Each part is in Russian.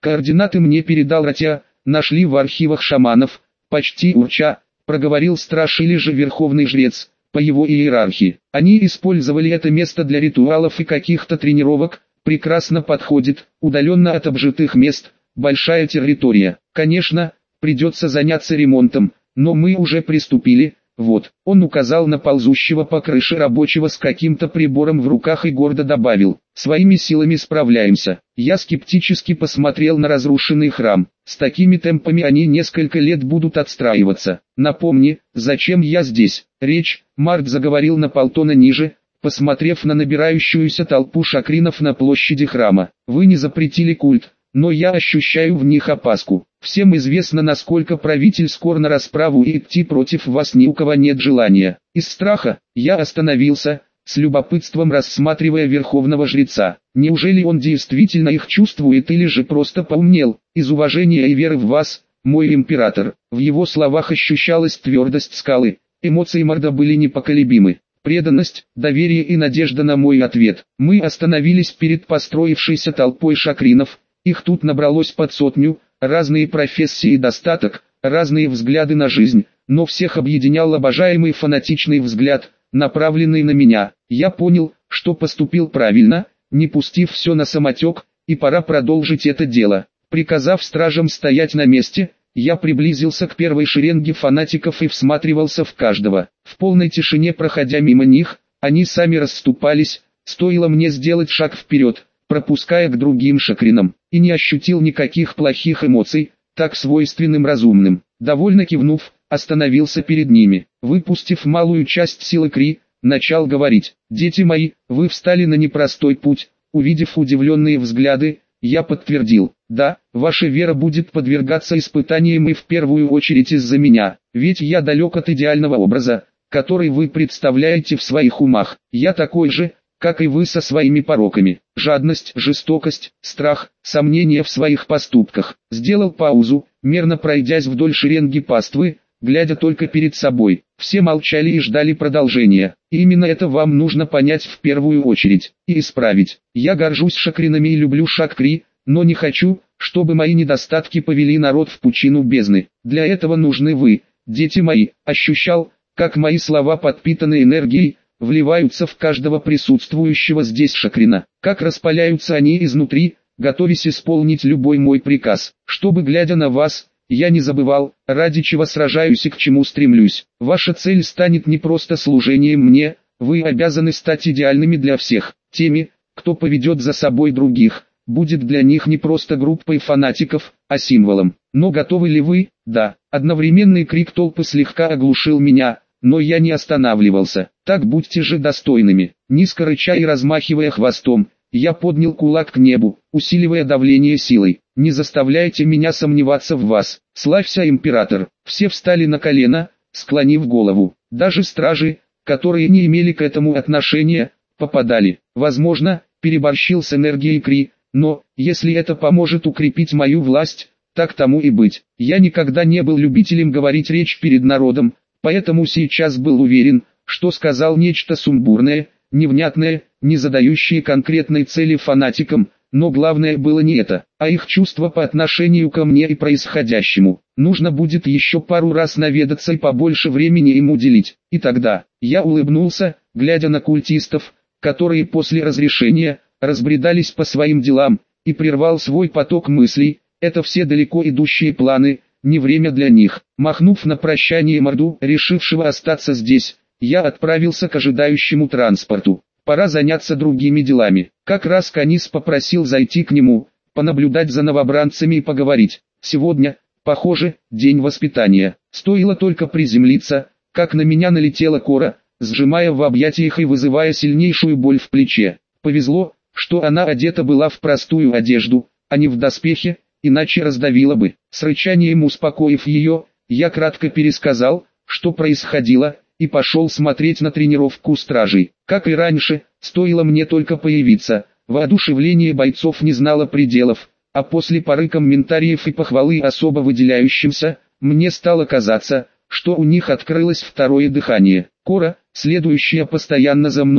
Координаты мне передал Ратя, нашли в архивах шаманов, почти урча, проговорил страж или же верховный жрец, по его иерархии. Они использовали это место для ритуалов и каких-то тренировок, прекрасно подходит, удаленно от обжитых мест, большая территория. Конечно, придется заняться ремонтом, но мы уже приступили. Вот, он указал на ползущего по крыше рабочего с каким-то прибором в руках и гордо добавил: своими силами справляемся. Я скептически посмотрел на разрушенный храм. С такими темпами они несколько лет будут отстраиваться. Напомни, зачем я здесь? Март заговорил на полтона ниже, посмотрев на набирающуюся толпу шакринов на площади храма. Вы не запретили культ, но я ощущаю в них опаску. Всем известно, насколько правитель скор на расправу, и идти против вас ни у кого нет желания. Из страха я остановился, с любопытством рассматривая верховного жреца. Неужели он действительно их чувствует или же просто поумнел? Из уважения и веры в вас, мой император. В его словах ощущалась твердость скалы, эмоции Марда были непоколебимы. Преданность, доверие и надежда на мой ответ. Мы остановились перед построившейся толпой шакринов. Их тут набралось под 100, разные профессии и достаток, разные взгляды на жизнь, но всех объединял обожаемый фанатичный взгляд, направленный на меня. Я понял, что поступил правильно, не пустив все на самотек, и пора продолжить это дело. Приказав стражам стоять на месте, я приблизился к первой шеренге фанатиков и всматривался в каждого. В полной тишине, проходя мимо них, они сами расступались, стоило мне сделать шаг вперед, пропуская к другим шакринам, и не ощутил никаких плохих эмоций, так свойственным разумным. Довольно кивнув, остановился перед ними. Выпустив малую часть силы Кри, начал говорить: «Дети мои, вы встали на непростой путь». Увидев удивленные взгляды, я подтвердил: «Да, ваша вера будет подвергаться испытаниям, и в первую очередь из-за меня, ведь я далек от идеального образа, который вы представляете в своих умах. Я такой же, как и вы, со своими пороками: жадность, жестокость, страх, сомнения в своих поступках». Сделал паузу, мерно пройдясь вдоль шеренги паствы, глядя только перед собой. Все молчали и ждали продолжения. И именно это вам нужно понять в первую очередь и исправить. Я горжусь шакринами и люблю Шакри, но не хочу, чтобы мои недостатки повели народ в пучину бездны. Для этого нужны вы, дети мои. Ощущал, как мои слова, подпитанные энергией, вливаются в каждого присутствующего здесь шакрина, как распаляются они изнутри, готовясь исполнить любой мой приказ, чтобы, глядя на вас, я не забывал, ради чего сражаюсь и к чему стремлюсь. Ваша цель станет не просто служением мне, вы обязаны стать идеальными для всех. Теми, кто поведет за собой других, будет для них не просто группой фанатиков, а символом. Но готовы ли вы? Да. Одновременный крик толпы слегка оглушил меня, но я не останавливался. Так будьте же достойными. Низко рыча и размахивая хвостом, я поднял кулак к небу, усиливая давление силой. Не заставляйте меня сомневаться в вас. Славься, император. Все встали на колено, склонив голову. Даже стражи, которые не имели к этому отношения, попадали. Возможно, переборщил с энергией Кри, но, если это поможет укрепить мою власть, так тому и быть. Я никогда не был любителем говорить речь перед народом, поэтому сейчас был уверен, что сказал нечто сумбурное, невнятное, не задающее конкретной цели фанатикам, но главное было не это, а их чувства по отношению ко мне и происходящему. Нужно будет еще пару раз наведаться и побольше времени им уделить, и тогда, я улыбнулся, глядя на культистов, которые после разрешения, разбредались по своим делам, и прервал свой поток мыслей. Это все далеко идущие планы, не время для них. Махнув на прощание Марду, решившего остаться здесь, я отправился к ожидающему транспорту. Пора заняться другими делами. Как раз Канис попросил зайти к нему, понаблюдать за новобранцами и поговорить. Сегодня, похоже, день воспитания. Стоило только приземлиться, как на меня налетела Кора, сжимая в объятиях и вызывая сильнейшую боль в плече. Повезло, что она одета была в простую одежду, а не в доспехи, иначе раздавила бы. С рычанием успокоив ее, я кратко пересказал, что происходило, и пошел смотреть на тренировку стражей. Как и раньше, стоило мне только появиться, воодушевление бойцов не знало пределов, а после пары комментариев и похвалы особо выделяющимся, мне стало казаться, что у них открылось второе дыхание. Кора, следующая постоянно за мной,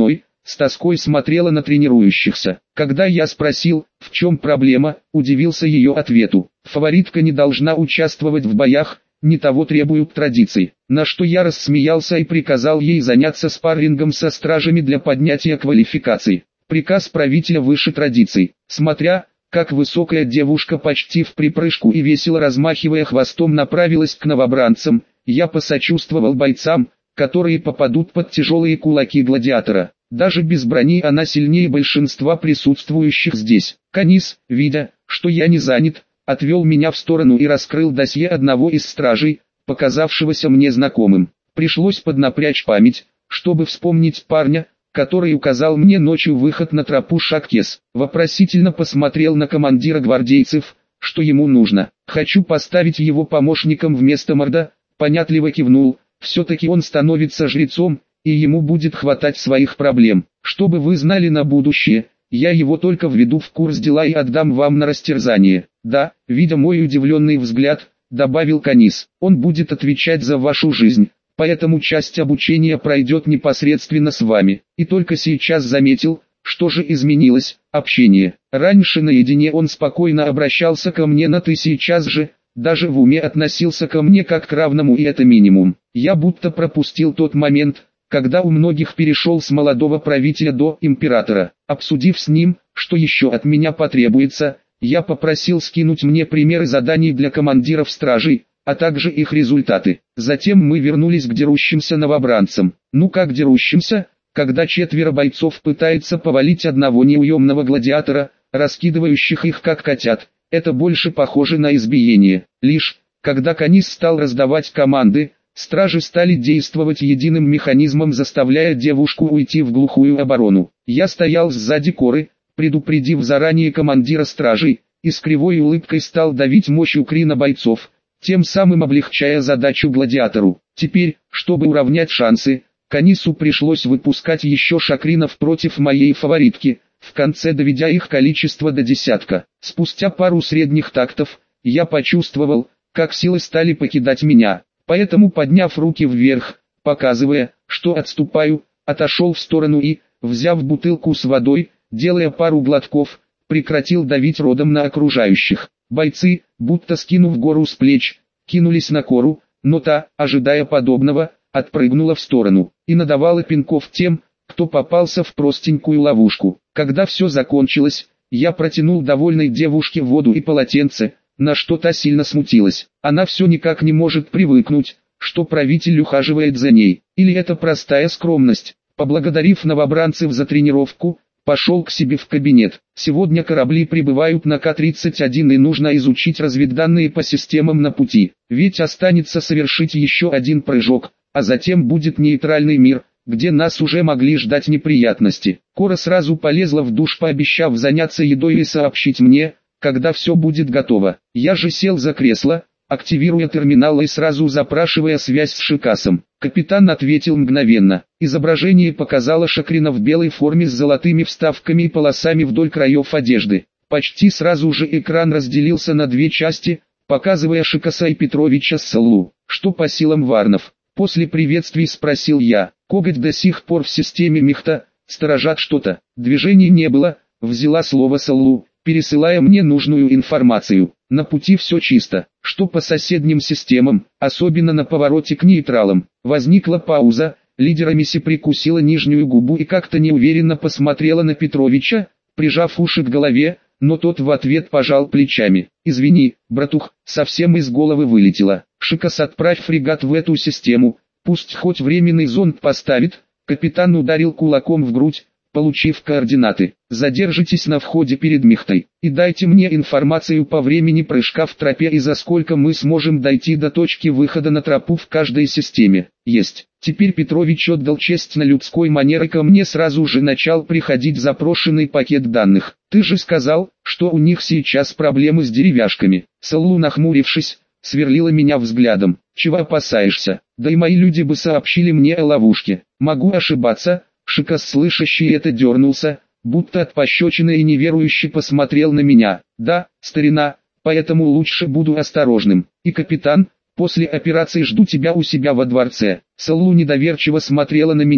с тоской смотрела на тренирующихся. Когда я спросил, в чем проблема, удивился ее ответу. Фаворитка не должна участвовать в боях, не того требуют традиции. На что я рассмеялся и приказал ей заняться спаррингом со стражами для поднятия квалификации. Приказ правителя выше традиций. Смотря, как высокая девушка почти в припрыжку и весело размахивая хвостом направилась к новобранцам, я посочувствовал бойцам, которые попадут под тяжелые кулаки гладиатора. Даже без брони она сильнее большинства присутствующих здесь. Канис, видя, что я не занят, отвел меня в сторону и раскрыл досье одного из стражей, показавшегося мне знакомым. Пришлось поднапрячь память, чтобы вспомнить парня, который указал мне ночью выход на тропу Шаккес. Вопросительно посмотрел на командира гвардейцев, что ему нужно. Хочу поставить его помощником вместо Морда, понятливо кивнул. Все-таки он становится жрецом, и ему будет хватать своих проблем. Чтобы вы знали на будущее, я его только введу в курс дела и отдам вам на растерзание. Да, видя мой удивленный взгляд, добавил Канис, он будет отвечать за вашу жизнь, поэтому часть обучения пройдет непосредственно с вами. И только сейчас заметил, что же изменилось, общение. Раньше наедине он спокойно обращался ко мне на «ты», сейчас же, даже в уме относился ко мне как к равному, и это минимум. Я будто пропустил тот момент, когда у многих перешел с молодого правителя до императора. Обсудив с ним, что еще от меня потребуется, я попросил скинуть мне примеры заданий для командиров стражей, а также их результаты. Затем мы вернулись к дерущимся новобранцам. Ну как дерущимся, когда 4 бойцов пытаются повалить одного неуемного гладиатора, раскидывающих их как котят. Это больше похоже на избиение. Лишь, когда Канис стал раздавать команды, стражи стали действовать единым механизмом, заставляя девушку уйти в глухую оборону. Я стоял сзади Коры, предупредив заранее командира стражей, и с кривой улыбкой стал давить мощью Кри на бойцов, тем самым облегчая задачу гладиатору. Теперь, чтобы уравнять шансы, Канису пришлось выпускать еще шакринов против моей фаворитки, в конце доведя их количество до 10. Спустя пару средних тактов, я почувствовал, как силы стали покидать меня, поэтому, подняв руки вверх, показывая, что отступаю, отошел в сторону и, взяв бутылку с водой, делая пару глотков, прекратил давить родом на окружающих. Бойцы, будто скинув гору с плеч, кинулись на Кору, но та, ожидая подобного, отпрыгнула в сторону и надавала пинков тем, кто попался в простенькую ловушку. Когда все закончилось, я протянул довольной девушке воду и полотенце, на что та сильно смутилась. Она все никак не может привыкнуть, что правитель ухаживает за ней. Или это простая скромность. Поблагодарив новобранцев за тренировку, пошел к себе в кабинет. Сегодня корабли прибывают на К-31 и нужно изучить разведданные по системам на пути. Ведь останется совершить еще один прыжок, а затем будет нейтральный мир, где нас уже могли ждать неприятности. Кора сразу полезла в душ, пообещав заняться едой и сообщить мне, когда все будет готово. Я же сел за кресло, активируя терминал и сразу запрашивая связь с Шикасом. Капитан ответил мгновенно. Изображение показало шакрина в белой форме с золотыми вставками и полосами вдоль краев одежды. Почти сразу же экран разделился на 2 части, показывая Шикаса и Петровича с Саллу. Что по силам варнов? После приветствий спросил я. Коготь до сих пор в системе Мехта, сторожат что-то. Движений не было, взяла слово Саллу, пересылая мне нужную информацию. На пути все чисто. Что по соседним системам, особенно на повороте к нейтралам. Возникла пауза, лидер Мисси прикусила нижнюю губу и как-то неуверенно посмотрела на Петровича, прижав уши к голове, но тот в ответ пожал плечами. «Извини, братух, совсем из головы вылетело. Шикас, отправь фрегат в эту систему, пусть хоть временный зонд поставит». Капитан ударил кулаком в грудь, получив координаты. «Задержитесь на входе перед Мехтой, и дайте мне информацию по времени прыжка в тропе и за сколько мы сможем дойти до точки выхода на тропу в каждой системе». Есть. Теперь Петрович отдал честь на людской манер, и ко мне сразу же начал приходить запрошенный пакет данных. «Ты же сказал, что у них сейчас проблемы с деревяшками». Саллу, нахмурившись, сверлила меня взглядом. «Чего опасаешься? Да и мои люди бы сообщили мне о ловушке. Могу ошибаться». Шикас, слышащий это, дернулся, будто от пощечины, и неверующе посмотрел на меня. «Да, старина, поэтому лучше буду осторожным. И, капитан, после операции жду тебя у себя во дворце». Саллу недоверчиво смотрела на меня,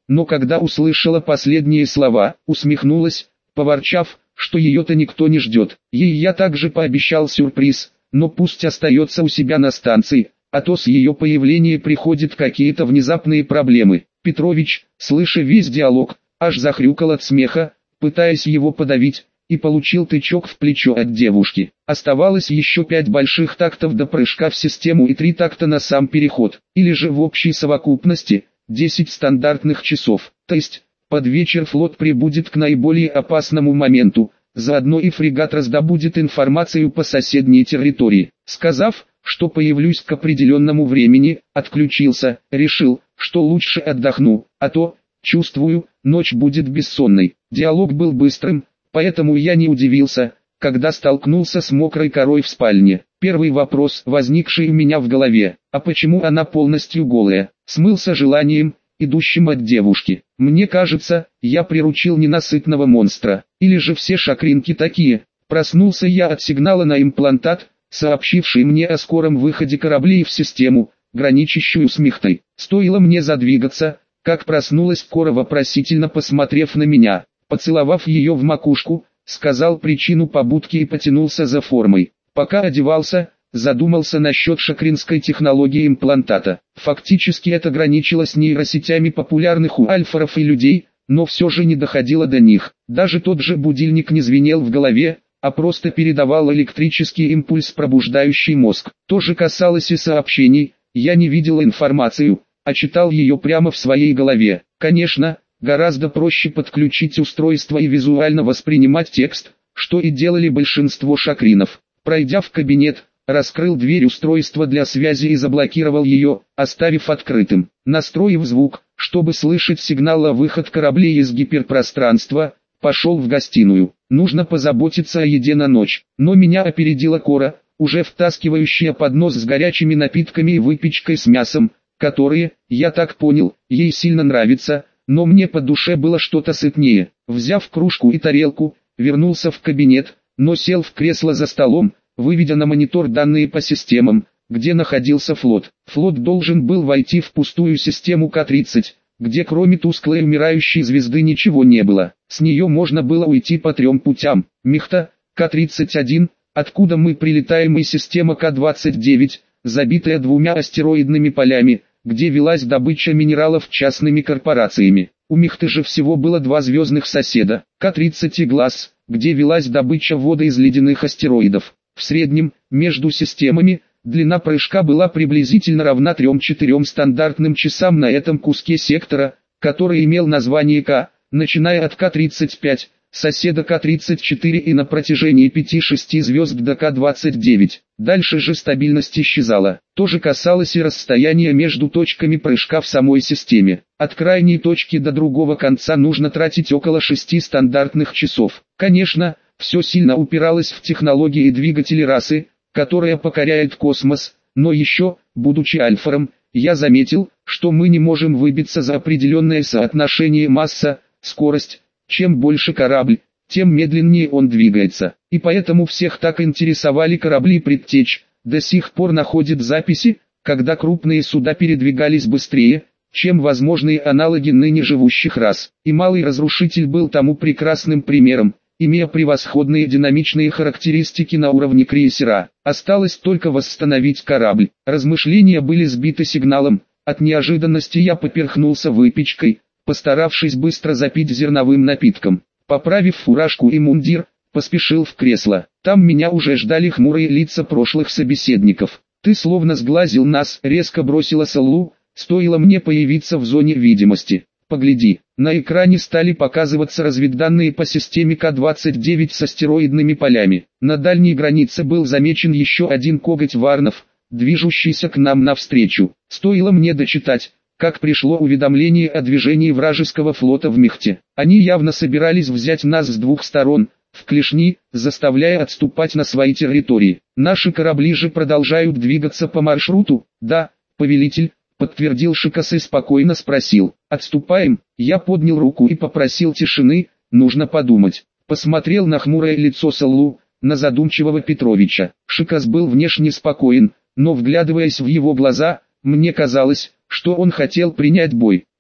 но когда услышала последние слова, усмехнулась, поворчав, что ее-то никто не ждет. Ей я также пообещал сюрприз, но пусть остается у себя на станции, а то с ее появления приходят какие-то внезапные проблемы. Петрович, слыша весь диалог, аж захрюкал от смеха, пытаясь его подавить, и получил тычок в плечо от девушки. Оставалось еще 5 больших тактов до прыжка в систему и 3 такта на сам переход, или же в общей совокупности 10 стандартных часов. То есть, под вечер флот прибудет к наиболее опасному моменту, заодно и фрегат раздобудет информацию по соседней территории. Сказав, что появлюсь к определенному времени, отключился, решил, что лучше отдохну, а то, чувствую, ночь будет бессонной. Диалог был быстрым, поэтому я не удивился, когда столкнулся с мокрой корой в спальне. Первый вопрос, возникший у меня в голове: а почему она полностью голая? Смылся желанием, идущим от девушки. Мне кажется, я приручил ненасытного монстра, или же все шакринки такие. Проснулся я от сигнала на имплантат, сообщивший мне о скором выходе кораблей в систему, граничащую с Михтой. Стоило мне задвигаться, как проснулась Кора, вопросительно посмотрев на меня. Поцеловав ее в макушку, сказал причину побудки и потянулся за формой. Пока одевался, задумался насчет шакринской технологии имплантата. Фактически это граничило с нейросетями популярных у альфаров и людей, но все же не доходило до них. Даже тот же будильник не звенел в голове, а просто передавал электрический импульс, пробуждающий мозг. То же касалось и сообщений. Я не видел информацию, а читал ее прямо в своей голове. Конечно, гораздо проще подключить устройство и визуально воспринимать текст, что и делали большинство шакринов. Пройдя в кабинет, раскрыл дверь устройства для связи и заблокировал ее, оставив открытым. Настроив звук, чтобы слышать сигнал о выход кораблей из гиперпространства, пошел в гостиную. Нужно позаботиться о еде на ночь. Но меня опередила Кора, уже втаскивающая поднос с горячими напитками и выпечкой с мясом, которые, я так понял, ей сильно нравятся, но мне по душе было что-то сытнее. Взяв кружку и тарелку, вернулся в кабинет, но сел в кресло за столом, выведя на монитор данные по системам, где находился флот. Флот должен был войти в пустую систему К-30, где кроме тусклой умирающей звезды ничего не было. С нее можно было уйти по 3 путям. Михта, К-31, откуда мы прилетаем, и система К-29, забитая 2 астероидными полями, где велась добыча минералов частными корпорациями. У Михты же всего было 2 звездных соседа, К-30 и Глаз, где велась добыча воды из ледяных астероидов. В среднем, между системами, длина прыжка была приблизительно равна 3-4 стандартным часам на этом куске сектора, который имел название К, начиная от К-35, соседа К-34 и на протяжении 5-6 звезд до К-29. Дальше же стабильность исчезала. То же касалось и расстояния между точками прыжка в самой системе. От крайней точки до другого конца нужно тратить около 6 стандартных часов. Конечно, все сильно упиралось в технологии и двигатели расы, которая покоряет космос, но еще, будучи альфаром, я заметил, что мы не можем выбиться за определенное соотношение масса-скорость. Чем больше корабль, тем медленнее он двигается. И поэтому всех так интересовали корабли предтеч. До сих пор находят записи, когда крупные суда передвигались быстрее, чем возможные аналоги ныне живущих рас. И Малый Разрушитель был тому прекрасным примером, имея превосходные динамичные характеристики на уровне крейсера. Осталось только восстановить корабль. Размышления были сбиты сигналом. От неожиданности я поперхнулся выпечкой, постаравшись быстро запить зерновым напитком. Поправив фуражку и мундир, поспешил в кресло. Там меня уже ждали хмурые лица прошлых собеседников. «Ты словно сглазил нас», — резко бросила Саллу, стоило мне появиться в зоне видимости. «Погляди». На экране стали показываться разведданные по системе К-29 с астероидными полями. На дальней границе был замечен еще один коготь варнов, движущийся к нам навстречу. Стоило мне дочитать, как пришло уведомление о движении вражеского флота в Михте. Они явно собирались взять нас с 2 сторон, в клешни, заставляя отступать на свои территории. Наши корабли же продолжают двигаться по маршруту. «Да, повелитель», — подтвердил Шикас и спокойно спросил. «Отступаем?» Я поднял руку и попросил тишины, нужно подумать. Посмотрел на хмурое лицо Саллу, на задумчивого Петровича. Шикас был внешне спокоен, но вглядываясь в его глаза, мне казалось, что он хотел принять бой. «Да,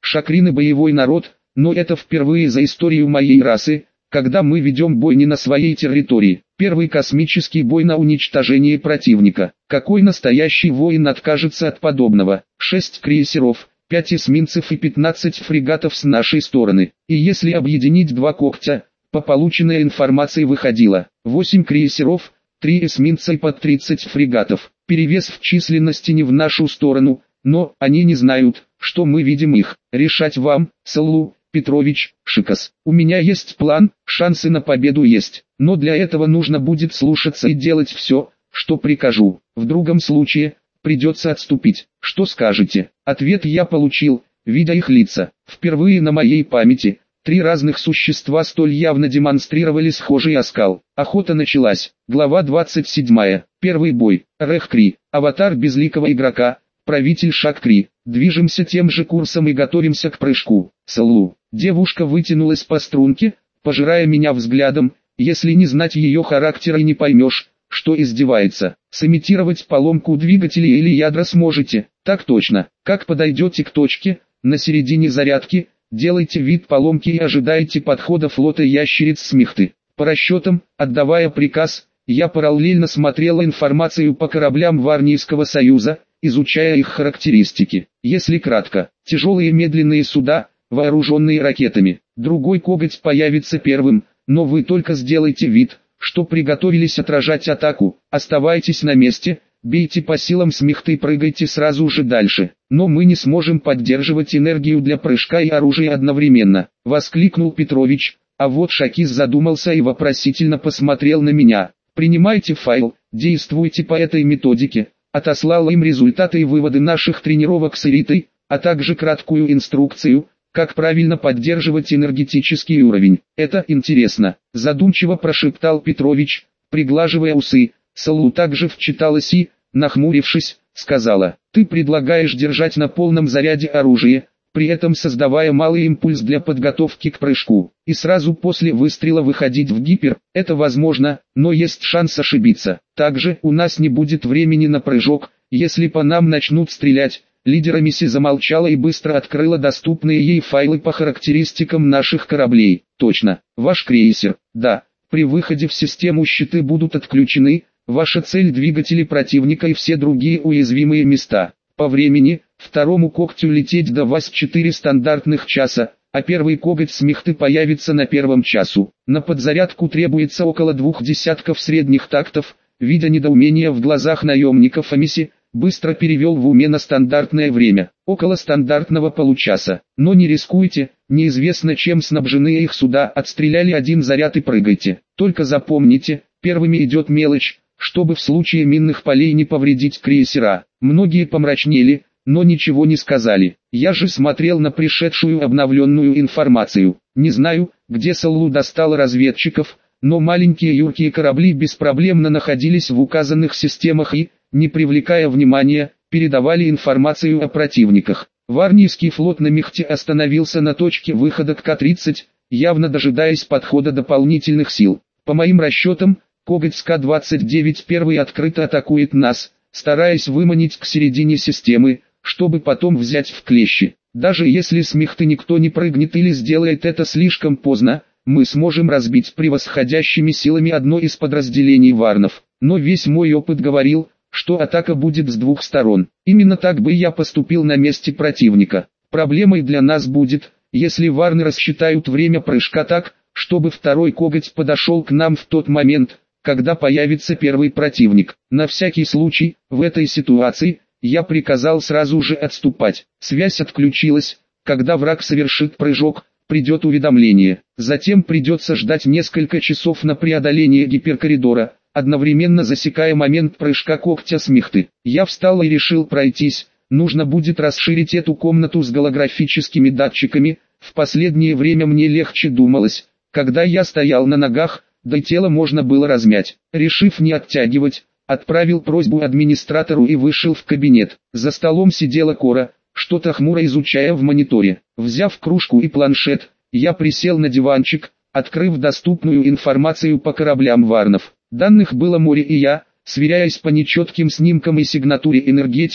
Шакрины боевой народ, но это впервые за историю моей расы, когда мы ведем бой не на своей территории. Первый космический бой на уничтожение противника. Какой настоящий воин откажется от подобного? 6 крейсеров, 5 эсминцев и 15 фрегатов с нашей стороны. И если объединить два когтя, по полученной информации выходило 8 крейсеров, 3 эсминца и под 30 фрегатов. Перевес в численности не в нашу сторону, но они не знают, что мы видим их. Решать вам, Саллу Петрович, Шикас. У меня есть план, шансы на победу есть, но для этого нужно будет слушаться и делать все, что прикажу. В другом случае, придется отступить. Что скажете? Ответ я получил, видя их лица. Впервые на моей памяти, 3 разных существа столь явно демонстрировали схожий оскал. Охота началась. Глава 27. Первый бой. Рэх-Кри. Аватар безликого игрока. Правитель Шак-Кри. Движемся тем же курсом и готовимся к прыжку. Саллу. Девушка вытянулась по струнке, пожирая меня взглядом. Если не знать ее характера и не поймешь, что издевается. Сымитировать поломку двигателя или ядра сможете. Так точно. Как подойдете к точке, на середине зарядки, делайте вид поломки и ожидайте подхода флота ящериц Смихты. По расчетам, отдавая приказ, я параллельно смотрела информацию по кораблям Варнийского союза, изучая их характеристики. Если кратко, тяжелые медленные суда, вооруженные ракетами. Другой коготь появится первым, но вы только сделайте вид, что приготовились отражать атаку. Оставайтесь на месте, бейте по силам Смихты и прыгайте сразу же дальше. Но мы не сможем поддерживать энергию для прыжка и оружия одновременно, воскликнул Петрович, а вот Шакис задумался и вопросительно посмотрел на меня. Принимайте файл, действуйте по этой методике. Отослал им результаты и выводы наших тренировок с Эритой, а также краткую инструкцию, как правильно поддерживать энергетический уровень. Это интересно, задумчиво прошептал Петрович, приглаживая усы. Саллу также вчиталась и, нахмурившись, сказала: ты предлагаешь держать на полном заряде оружие, при этом создавая малый импульс для подготовки к прыжку, и сразу после выстрела выходить в гипер. Это возможно, но есть шанс ошибиться. Также у нас не будет времени на прыжок, если по нам начнут стрелять. Лидер Мисси замолчала и быстро открыла доступные ей файлы по характеристикам наших кораблей. Точно, ваш крейсер, да, при выходе в систему щиты будут отключены, ваша цель двигатели противника и все другие уязвимые места. По времени, второму когтю лететь до вас 4 стандартных часа, а первый коготь Смихты появится на первом часу. На подзарядку требуется около 2 десятков средних тактов. Видя недоумение в глазах наемников, Амиси быстро перевел в уме на стандартное время, около стандартного получаса. Но не рискуйте, неизвестно чем снабжены их суда, отстреляли один заряд и прыгайте. Только запомните, первыми идет мелочь, чтобы в случае минных полей не повредить крейсера. Многие помрачнели, но ничего не сказали. Я же смотрел на пришедшую обновленную информацию. Не знаю, где Саллу достал разведчиков, но маленькие юркие корабли беспроблемно находились в указанных системах и, не привлекая внимания, передавали информацию о противниках. Варнийский флот на Михте остановился на точке выхода к К-30, явно дожидаясь подхода дополнительных сил. По моим расчетам, коготь с К-29 первый открыто атакует нас, стараясь выманить к середине системы, чтобы потом взять в клещи. Даже если с Михты никто не прыгнет или сделает это слишком поздно, мы сможем разбить превосходящими силами одно из подразделений варнов. Но весь мой опыт говорил, что атака будет с двух сторон. Именно так бы я поступил на месте противника. Проблемой для нас будет, если варны рассчитают время прыжка так, чтобы второй коготь подошел к нам в тот момент, когда появится первый противник. На всякий случай, в этой ситуации, я приказал сразу же отступать. Связь отключилась, когда враг совершит прыжок, придет уведомление. Затем придется ждать несколько часов на преодоление гиперкоридора, одновременно засекая момент прыжка когтя Смихты. Я встал и решил пройтись. Нужно будет расширить эту комнату с голографическими датчиками. В последнее время мне легче думалось, когда я стоял на ногах, да и тело можно было размять. Решив не оттягивать, отправил просьбу администратору и вышел в кабинет. За столом сидела Кора, что-то хмуро изучая в мониторе. Взяв кружку и планшет, я присел на диванчик, открыв доступную информацию по кораблям варнов. Данных было море, и я, сверяясь по нечетким снимкам и сигнатуре энергетики,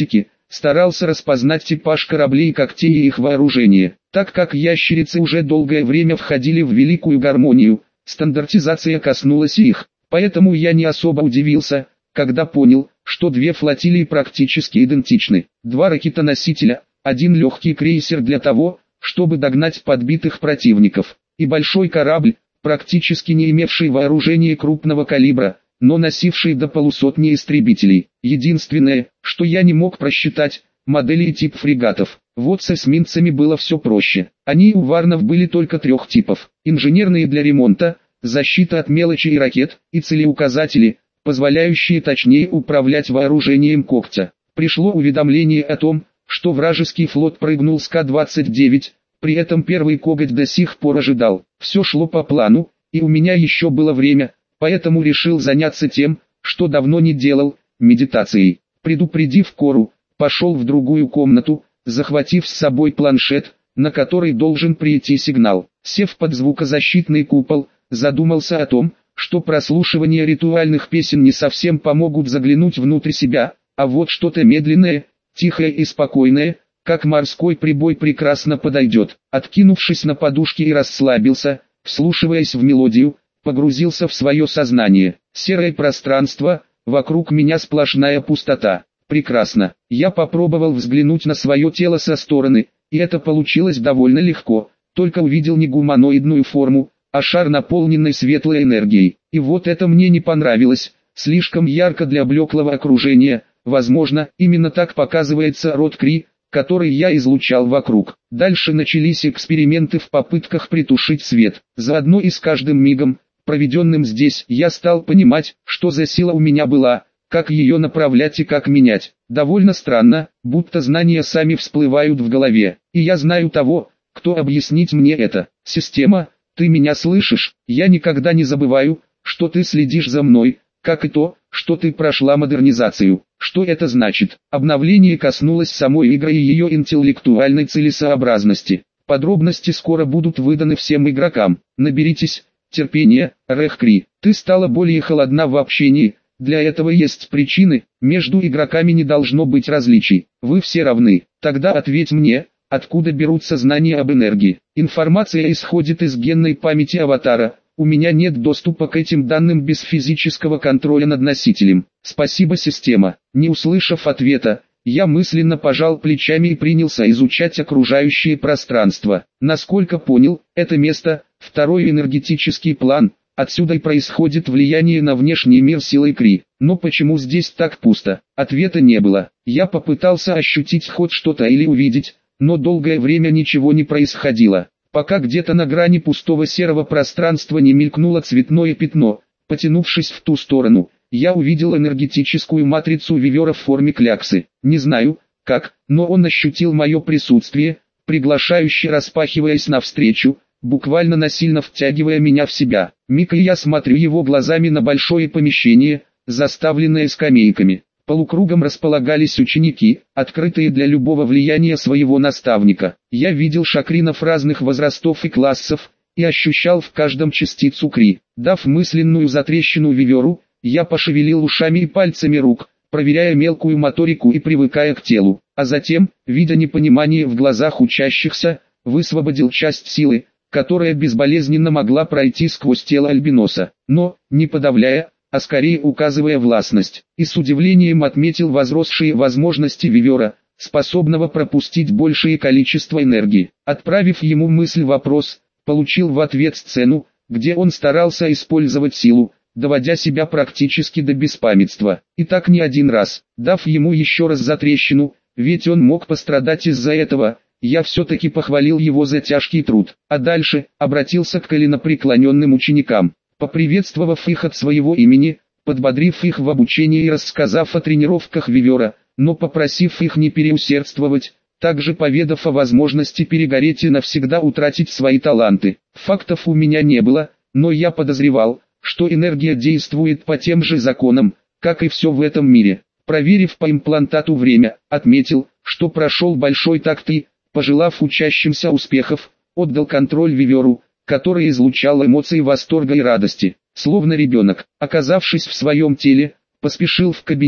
старался распознать типаж кораблей, когтей и их вооружение. Так как ящерицы уже долгое время входили в великую гармонию, стандартизация коснулась и их. Поэтому я не особо удивился, когда понял, что две флотилии практически идентичны. Два ракетоносителя, один легкий крейсер для того, чтобы догнать подбитых противников, и большой корабль, практически не имевший вооружения крупного калибра, но носивший до полусотни истребителей. Единственное, что я не мог просчитать, модели и тип фрегатов. Вот с эсминцами было все проще. Они у Варнов были только трех типов: инженерные для ремонта, защита от мелочи и ракет, и целеуказатели, позволяющие точнее управлять вооружением когтя. Пришло уведомление о том, что вражеский флот прыгнул с К-29, при этом первый коготь до сих пор ожидал. Все шло по плану, и у меня еще было время, поэтому решил заняться тем, что давно не делал, медитацией. Предупредив Кору, пошел в другую комнату, захватив с собой планшет, на который должен прийти сигнал. Сев под звукозащитный купол, задумался о том, что прослушивание ритуальных песен не совсем помогут заглянуть внутрь себя, а вот что-то медленное, тихое и спокойное, как морской прибой, прекрасно подойдет. Откинувшись на подушке и расслабился, вслушиваясь в мелодию, погрузился в свое сознание. Серое пространство, вокруг меня сплошная пустота. Прекрасно. Я попробовал взглянуть на свое тело со стороны, и это получилось довольно легко, только увидел не гуманоидную форму, а шар, наполненный светлой энергией. И вот это мне не понравилось, слишком ярко для блеклого окружения. Возможно, именно так показывается род Кри, который я излучал вокруг. Дальше начались эксперименты в попытках притушить свет. Заодно и с каждым мигом, проведенным здесь, я стал понимать, что за сила у меня была, как ее направлять и как менять. Довольно странно, будто знания сами всплывают в голове, и я знаю того, кто объяснить мне это. Система, ты меня слышишь? Я никогда не забываю, что ты следишь за мной, как и то, что ты прошла модернизацию. Что это значит? Обновление коснулось самой игры и ее интеллектуальной целесообразности. Подробности скоро будут выданы всем игрокам. Наберитесь терпения, Рехкри. Ты стала более холодна в общении. Для этого есть причины, между игроками не должно быть различий. Вы все равны. Тогда ответь мне, откуда берутся знания об энергии? Информация исходит из генной памяти аватара. У меня нет доступа к этим данным без физического контроля над носителем. Спасибо, система. Не услышав ответа, я мысленно пожал плечами и принялся изучать окружающее пространство. Насколько понял, это место – второй энергетический план. Отсюда и происходит влияние на внешний мир силой Кри. Но почему здесь так пусто? Ответа не было. Я попытался ощутить хоть что-то или увидеть, но долгое время ничего не происходило. Пока где-то на грани пустого серого пространства не мелькнуло цветное пятно. Потянувшись в ту сторону, я увидел энергетическую матрицу Вивера в форме кляксы. Не знаю, как, но он ощутил мое присутствие, приглашающе распахиваясь навстречу, буквально насильно втягивая меня в себя. Миг, и я смотрю его глазами на большое помещение, заставленное скамейками. Полукругом располагались ученики, открытые для любого влияния своего наставника. Я видел шакринов разных возрастов и классов, и ощущал в каждом частицу Кри. Дав мысленную затрещину Виверу, я пошевелил ушами и пальцами рук, проверяя мелкую моторику и привыкая к телу. А затем, видя непонимание в глазах учащихся, высвободил часть силы, которая безболезненно могла пройти сквозь тело альбиноса, но, не подавляя, а скорее указывая властность, и с удивлением отметил возросшие возможности Вивера, способного пропустить большее количество энергии. Отправив ему мысль-вопрос, получил в ответ сцену, где он старался использовать силу, доводя себя практически до беспамятства. И так не один раз, дав ему еще раз затрещину, ведь он мог пострадать из-за этого. Я все-таки похвалил его за тяжкий труд, а дальше обратился к коленопреклоненным ученикам, поприветствовав их от своего имени, подбодрив их в обучении и рассказав о тренировках Вивера, но попросив их не переусердствовать, также поведав о возможности перегореть и навсегда утратить свои таланты. Фактов у меня не было, но я подозревал, что энергия действует по тем же законам, как и все в этом мире. Проверив по имплантату время, отметил, что прошел большой такт и, пожелав учащимся успехов, отдал контроль Виверу, который излучал эмоции восторга и радости. Словно ребенок, оказавшись в своем теле, поспешил в кабинет,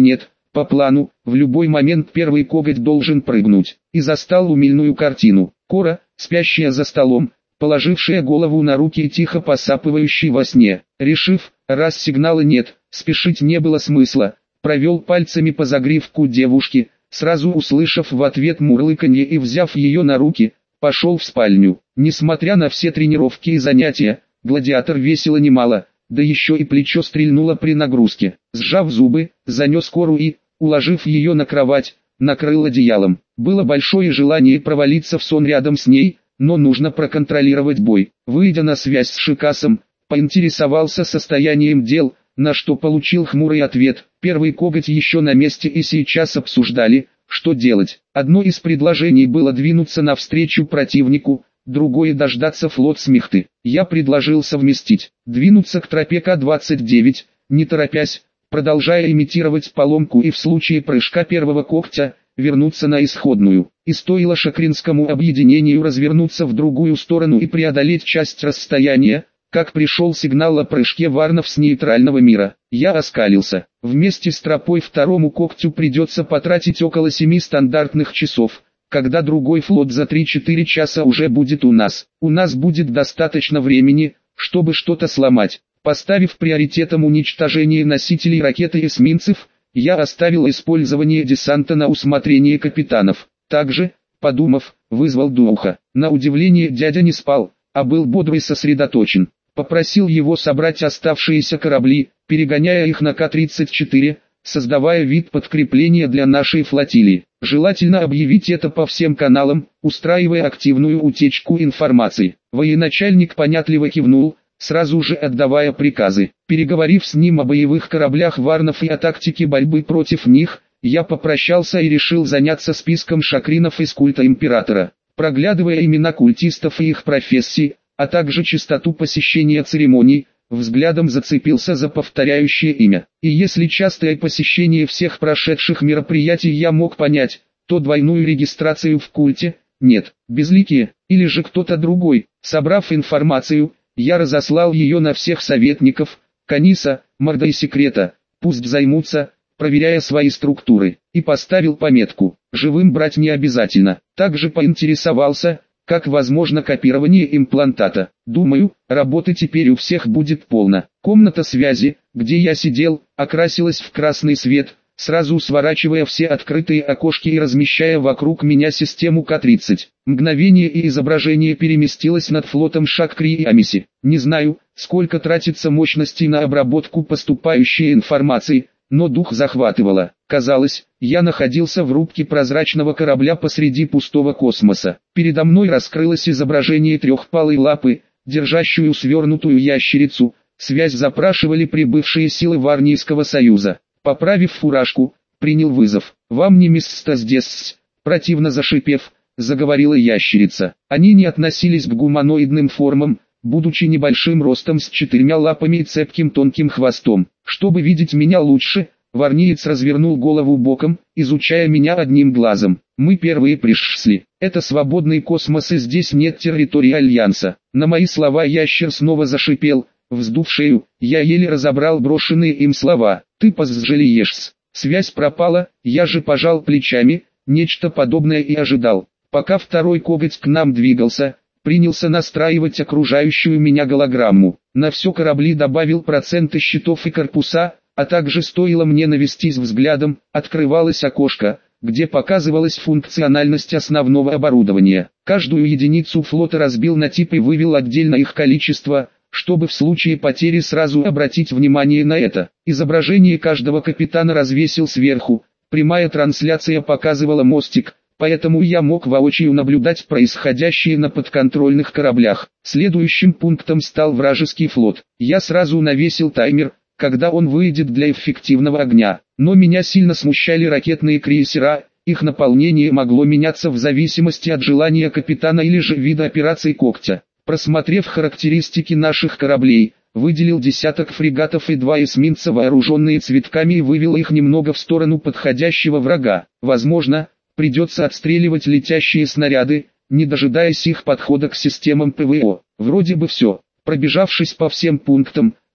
По плану, в любой момент первый коготь должен прыгнуть. И застал умильную картину. Кора, спящая за столом, положившая голову на руки и тихо посапывающий во сне. Решив, раз сигнала нет, спешить не было смысла, провел пальцами по загривку девушки, сразу услышав в ответ мурлыканье и взяв ее на руки, пошел в спальню. Несмотря на все тренировки и занятия, гладиатор весило немало, да еще и плечо стрельнуло при нагрузке. Сжав зубы, занес Кору и, уложив ее на кровать, накрыл одеялом. Было большое желание провалиться в сон рядом с ней, но нужно проконтролировать бой. Выйдя на связь с Шикасом, поинтересовался состоянием дел, на что получил хмурый ответ. Первый коготь еще на месте и сейчас обсуждали, что делать. Одно из предложений было двинуться навстречу противнику, другое дождаться флот Смихты. Я предложил совместить, двинуться к тропе К-29, не торопясь, продолжая имитировать поломку и в случае прыжка первого когтя, вернуться на исходную. И стоило Шакринскому объединению развернуться в другую сторону и преодолеть часть расстояния, как пришел сигнал о прыжке варнов с нейтрального мира. Я оскалился. Вместе с тропой второму когтю придется потратить около 7 стандартных часов, когда другой флот за 3-4 часа уже будет у нас. У нас будет достаточно времени, чтобы что-то сломать. Поставив приоритетом уничтожение носителей ракет и эсминцев, я оставил использование десанта на усмотрение капитанов. Также, подумав, вызвал Духа. На удивление дядя не спал, а был бодр и сосредоточен. Попросил его собрать оставшиеся корабли, перегоняя их на К-34, создавая вид подкрепления для нашей флотилии. Желательно объявить это по всем каналам, устраивая активную утечку информации. Военачальник понятливо кивнул, сразу же отдавая приказы. Переговорив с ним о боевых кораблях варнов и о тактике борьбы против них, я попрощался и решил заняться списком шакринов из культа императора. Проглядывая имена культистов и их профессий, а также частоту посещения церемоний, взглядом зацепился за повторяющее имя. И если частое посещение всех прошедших мероприятий я мог понять, то двойную регистрацию в культе – нет. Безликие, или же кто-то другой. Собрав информацию, я разослал ее на всех советников, Каниса, Морда и Секрета, пусть займутся, проверяя свои структуры, и поставил пометку «Живым брать не обязательно». Также поинтересовался, как возможно копирование имплантата. Думаю, работы теперь у всех будет полно. Комната связи, где я сидел, окрасилась в красный свет, сразу сворачивая все открытые окошки и размещая вокруг меня систему К-30. Мгновение и изображение переместилось над флотом Шаккри и Амиси. Не знаю, сколько тратится мощностей на обработку поступающей информации, но дух захватывало. Казалось, я находился в рубке прозрачного корабля посреди пустого космоса. Передо мной раскрылось изображение трехпалой лапы, держащую свернутую ящерицу. Связь запрашивали прибывшие силы Варнийского союза. Поправив фуражку, принял вызов. «Вам не место здесь», противно зашипев, заговорила ящерица. Они не относились к гуманоидным формам, будучи небольшим ростом с 4 лапами и цепким тонким хвостом. Чтобы видеть меня лучше, варниец развернул голову боком, изучая меня одним глазом. Мы первые пришли. Это свободный космос и здесь нет территории Альянса. На мои слова ящер снова зашипел. Вздув шею, я еле разобрал брошенные им слова. «Ты пожалеешь». Связь пропала, я же пожал плечами, нечто подобное и ожидал. Пока второй коготь к нам двигался, принялся настраивать окружающую меня голограмму. На все корабли добавил проценты щитов и корпуса, а также стоило мне навестись взглядом, открывалось окошко, где показывалась функциональность основного оборудования. Каждую единицу флота разбил на тип и вывел отдельно их количество, чтобы в случае потери сразу обратить внимание на это. Изображение каждого капитана развесил сверху, прямая трансляция показывала мостик, поэтому я мог воочию наблюдать происходящее на подконтрольных кораблях. Следующим пунктом стал вражеский флот. Я сразу навесил таймер, когда он выйдет для эффективного огня. Но меня сильно смущали ракетные крейсера, их наполнение могло меняться в зависимости от желания капитана или же вида операций когтя. Просмотрев характеристики наших кораблей, выделил десяток фрегатов и 2 эсминца, вооруженные цветками, и вывел их немного в сторону подходящего врага. Возможно, придется отстреливать летящие снаряды, не дожидаясь их подхода к системам ПВО. Вроде бы все. Пробежавшись по всем пунктам,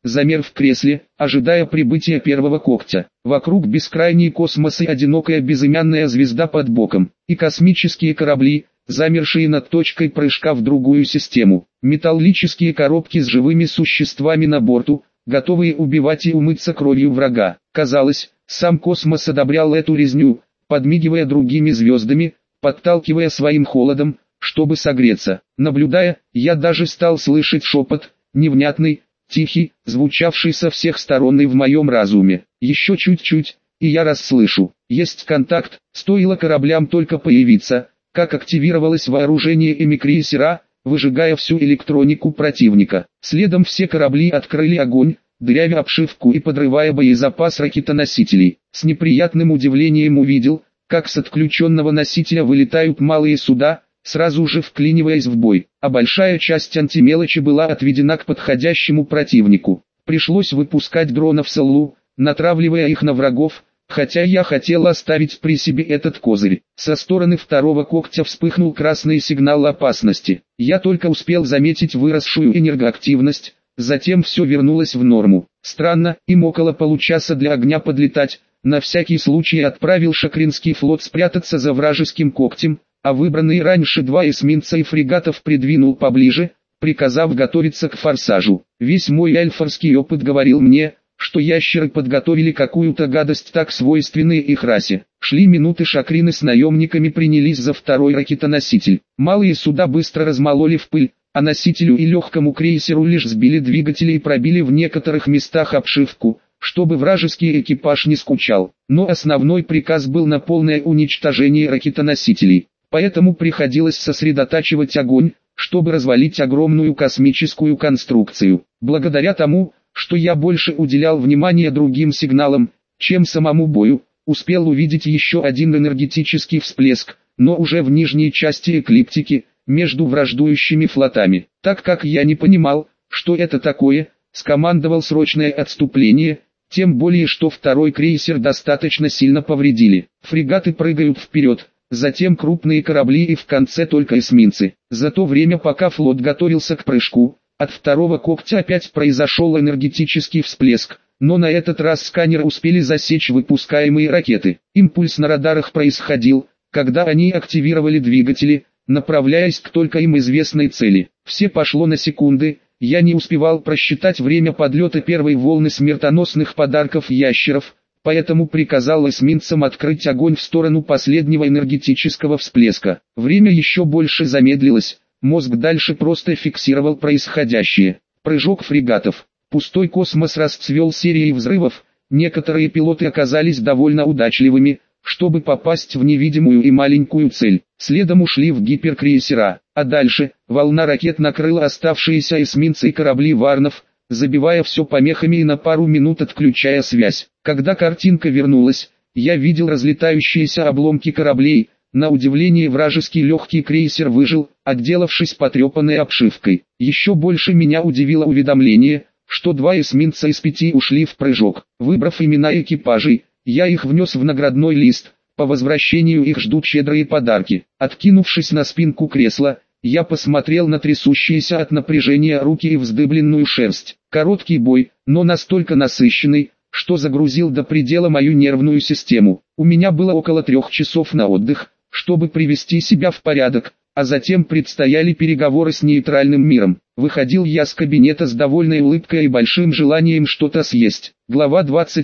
замер в кресле, ожидая прибытия первого когтя. Вокруг бескрайний космос и одинокая безымянная звезда под боком, и космические корабли, замершие над точкой прыжка в другую систему. Металлические коробки с живыми существами на борту, готовые убивать и умыться кровью врага. Казалось, сам космос одобрял эту резню, подмигивая другими звездами, подталкивая своим холодом, чтобы согреться. Наблюдая, я даже стал слышать шепот, невнятный, тихий, звучавший со всех сторон и в моем разуме. Еще чуть-чуть, и я расслышу. Есть контакт, стоило кораблям только появиться, как активировалось вооружение эмикрейсера, выжигая всю электронику противника. Следом все корабли открыли огонь, дырявя обшивку и подрывая боезапас ракетоносителей. С неприятным удивлением увидел, как с отключенного носителя вылетают малые суда, сразу же вклиниваясь в бой, а большая часть антимелочи была отведена к подходящему противнику. Пришлось выпускать дронов с ЛУ, натравливая их на врагов, хотя я хотел оставить при себе этот козырь. Со стороны второго когтя вспыхнул красный сигнал опасности. Я только успел заметить выросшую энергоактивность, затем все вернулось в норму. Странно, им около получаса для огня подлетать. На всякий случай отправил Шакринский флот спрятаться за вражеским когтем, а выбранные раньше два эсминца и фрегатов придвинул поближе, приказав готовиться к форсажу. Весь мой эльфорский опыт говорил мне, что ящеры подготовили какую-то гадость так свойственной их расе. Шли минуты, Шакрины с наемниками принялись за второй ракетоноситель. Малые суда быстро размололи в пыль, а носителю и легкому крейсеру лишь сбили двигатели и пробили в некоторых местах обшивку, чтобы вражеский экипаж не скучал. Но основной приказ был на полное уничтожение ракетоносителей, поэтому приходилось сосредотачивать огонь, чтобы развалить огромную космическую конструкцию. Благодаря тому, что я больше уделял внимания другим сигналам, чем самому бою, успел увидеть еще один энергетический всплеск, но уже в нижней части эклиптики, между враждующими флотами. Так как я не понимал, что это такое, скомандовал срочное отступление, тем более что второй крейсер достаточно сильно повредили. Фрегаты прыгают вперед, затем крупные корабли и в конце только эсминцы. За то время, пока флот готовился к прыжку, от второго когтя опять произошел энергетический всплеск, но на этот раз сканеры успели засечь выпускаемые ракеты. Импульс на радарах происходил, когда они активировали двигатели, направляясь к только им известной цели. Все пошло на секунды, я не успевал просчитать время подлета первой волны смертоносных подарков ящеров, поэтому приказал эсминцам открыть огонь в сторону последнего энергетического всплеска. Время еще больше замедлилось, мозг дальше просто фиксировал происходящее. Прыжок фрегатов. Пустой космос расцвел серией взрывов, некоторые пилоты оказались довольно удачливыми, чтобы попасть в невидимую и маленькую цель. Следом ушли в гиперкрейсера, а дальше волна ракет накрыла оставшиеся эсминцы и корабли варнов, забивая все помехами и на пару минут отключая связь. Когда картинка вернулась, я видел разлетающиеся обломки кораблей. На удивление вражеский легкий крейсер выжил, отделавшись потрепанной обшивкой. Еще больше меня удивило уведомление, что два эсминца из 5 ушли в прыжок. Выбрав имена экипажей, я их внес в наградной лист. По возвращению их ждут щедрые подарки. Откинувшись на спинку кресла, я посмотрел на трясущиеся от напряжения руки и вздыбленную шерсть. Короткий бой, но настолько насыщенный, что загрузил до предела мою нервную систему. У меня было около 3 часов на отдых, чтобы привести себя в порядок, а затем предстояли переговоры с нейтральным миром. Выходил я с кабинета с довольной улыбкой и большим желанием что-то съесть. Глава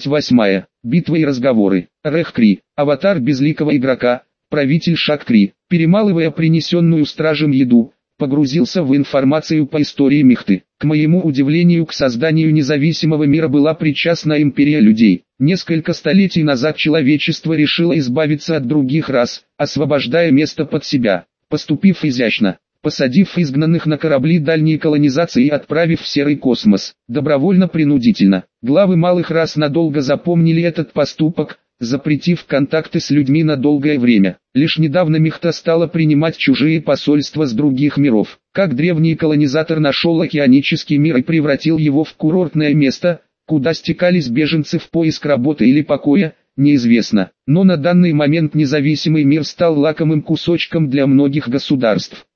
28. Битва и разговоры. Рэх-Кри, аватар безликого игрока, правитель Шак-Кри, перемалывая принесенную стражем еду, погрузился в информацию по истории Мехты. К моему удивлению, к созданию независимого мира была причастна империя людей. Несколько столетий назад человечество решило избавиться от других рас, освобождая место под себя. Поступив изящно, посадив изгнанных на корабли дальней колонизации и отправив в серый космос, добровольно-принудительно. Главы малых рас надолго запомнили этот поступок, запретив контакты с людьми на долгое время. Лишь недавно Мехта стала принимать чужие посольства с других миров. Как древний колонизатор нашел океанический мир и превратил его в курортное место, куда стекались беженцы в поиск работы или покоя, неизвестно. Но на данный момент независимый мир стал лакомым кусочком для многих государств.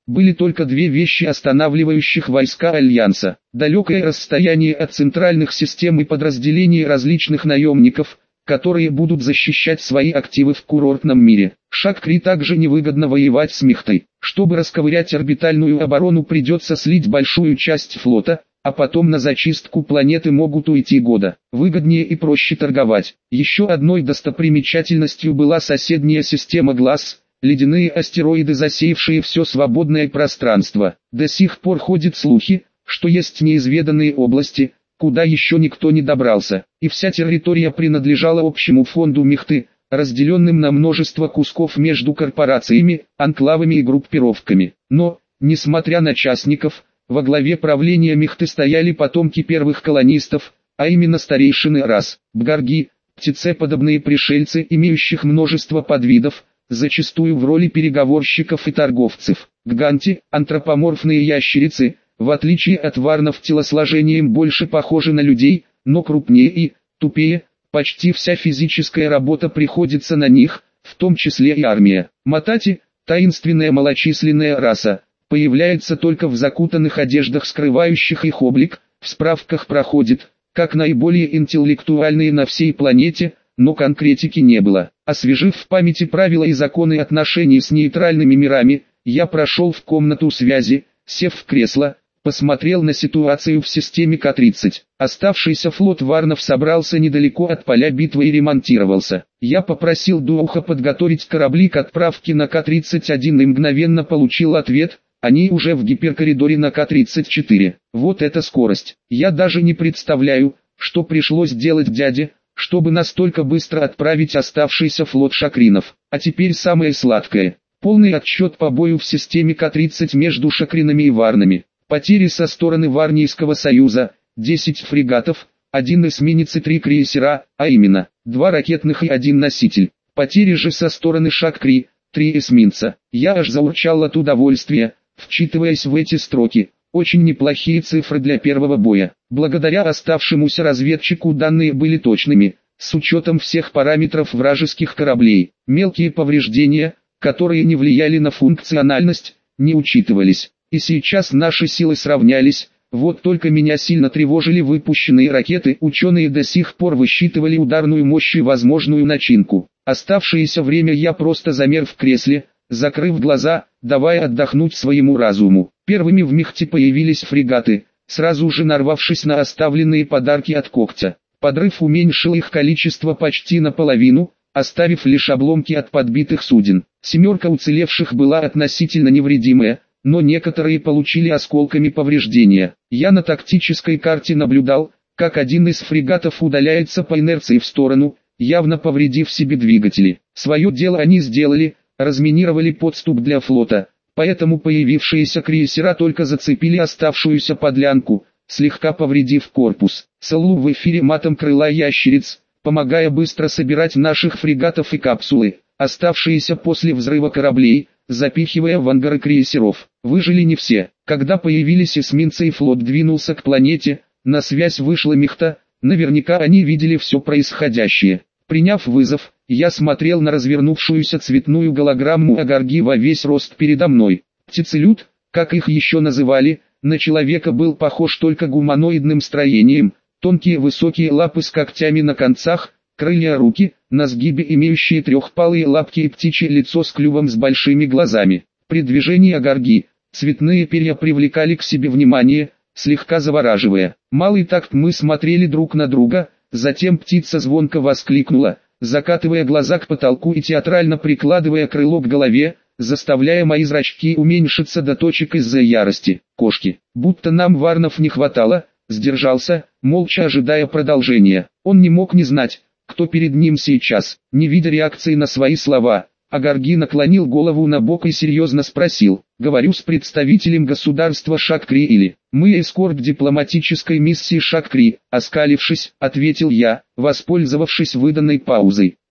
были только две вещи, останавливающих войска Альянса: далекое расстояние от центральных систем и подразделений различных наемников, которые будут защищать свои активы в курортном мире. Шак-Кри также невыгодно воевать с Михтой. Чтобы расковырять орбитальную оборону, придется слить большую часть флота, а потом на зачистку планеты могут уйти года. Выгоднее и проще торговать. Еще одной достопримечательностью была соседняя система Глаз, ледяные астероиды, засеявшие все свободное пространство. До сих пор ходят слухи, что есть неизведанные области, куда еще никто не добрался, и вся территория принадлежала общему фонду Михты, разделенным на множество кусков между корпорациями, анклавами и группировками. Но, несмотря на частников, во главе правления Михты стояли потомки первых колонистов, а именно старейшины рас, бгарги, птицеподобные пришельцы, имеющих множество подвидов, зачастую в роли переговорщиков и торговцев. Гганти, антропоморфные ящерицы, в отличие от варнов телосложением больше похожи на людей, но крупнее и тупее. Почти вся физическая работа приходится на них, в том числе и армия. Матати, таинственная малочисленная раса, появляется только в закутанных одеждах, скрывающих их облик. В справках проходит, как наиболее интеллектуальные на всей планете, но конкретики не было. Освежив в памяти правила и законы отношений с нейтральными мирами, я прошел в комнату связи, сев в кресло, посмотрел на ситуацию в системе К-30. Оставшийся флот варнов собрался недалеко от поля битвы и ремонтировался. Я попросил Дуоха подготовить корабли к отправке на К-31 и мгновенно получил ответ: они уже в гиперкоридоре на К-34. Вот это скорость! Я даже не представляю, что пришлось делать дяде, чтобы настолько быстро отправить оставшийся флот шакринов. А теперь самое сладкое. Полный отчет по бою в системе К-30 между шакринами и варнами. Потери со стороны Варнийского союза: 10 фрегатов, 1 эсминец и 3 крейсера, а именно, 2 ракетных и 1 носитель. Потери же со стороны Шак-Кри: 3 эсминца. Я аж заурчал от удовольствия, вчитываясь в эти строки. Очень неплохие цифры для первого боя. Благодаря оставшемуся разведчику данные были точными, с учетом всех параметров вражеских кораблей. Мелкие повреждения, которые не влияли на функциональность, не учитывались. И сейчас наши силы сравнялись, вот только меня сильно тревожили выпущенные ракеты. Ученые до сих пор высчитывали ударную мощь и возможную начинку. Оставшееся время я просто замер в кресле, закрыв глаза, давая отдохнуть своему разуму. Первыми в Михте появились фрегаты, сразу же нарвавшись на оставленные подарки от Когтя. Подрыв уменьшил их количество почти наполовину, оставив лишь обломки от подбитых суден. 7 уцелевших была относительно невредимая, но некоторые получили осколками повреждения. Я на тактической карте наблюдал, как один из фрегатов удаляется по инерции в сторону, явно повредив себе двигатели. Свое дело они сделали, разминировали подступ для флота, поэтому появившиеся крейсера только зацепили оставшуюся подлянку, слегка повредив корпус. Салу в эфире матом крыла ящериц, помогая быстро собирать наших фрегатов и капсулы, оставшиеся после взрыва кораблей, запихивая в ангары крейсеров. Выжили не все. Когда появились эсминцы и флот двинулся к планете, на связь вышла Михта. Наверняка они видели все происходящее. Приняв вызов, я смотрел на развернувшуюся цветную голограмму Агарги во весь рост передо мной. Птицелюд, как их еще называли, на человека был похож только гуманоидным строением: тонкие высокие лапы с когтями на концах, крылья, руки, на сгибе имеющие трехпалые лапки и птичье лицо с клювом с большими глазами. При движении Агарги, цветные перья привлекали к себе внимание, слегка завораживая. Малый такт мы смотрели друг на друга, затем птица звонко воскликнула, закатывая глаза к потолку и театрально прикладывая крыло к голове, заставляя мои зрачки уменьшиться до точек из-за ярости. Кошки, будто нам варнов не хватало, сдержался, молча ожидая продолжения. Он не мог не знать, кто перед ним сейчас. Не видя реакции на свои слова, Агарги наклонил голову на бок и серьезно спросил: «Говорю с представителем государства Шак-Кри или?» «Мы эскорт дипломатической миссии Шак-Кри», оскалившись, ответил я, воспользовавшись выданной паузой.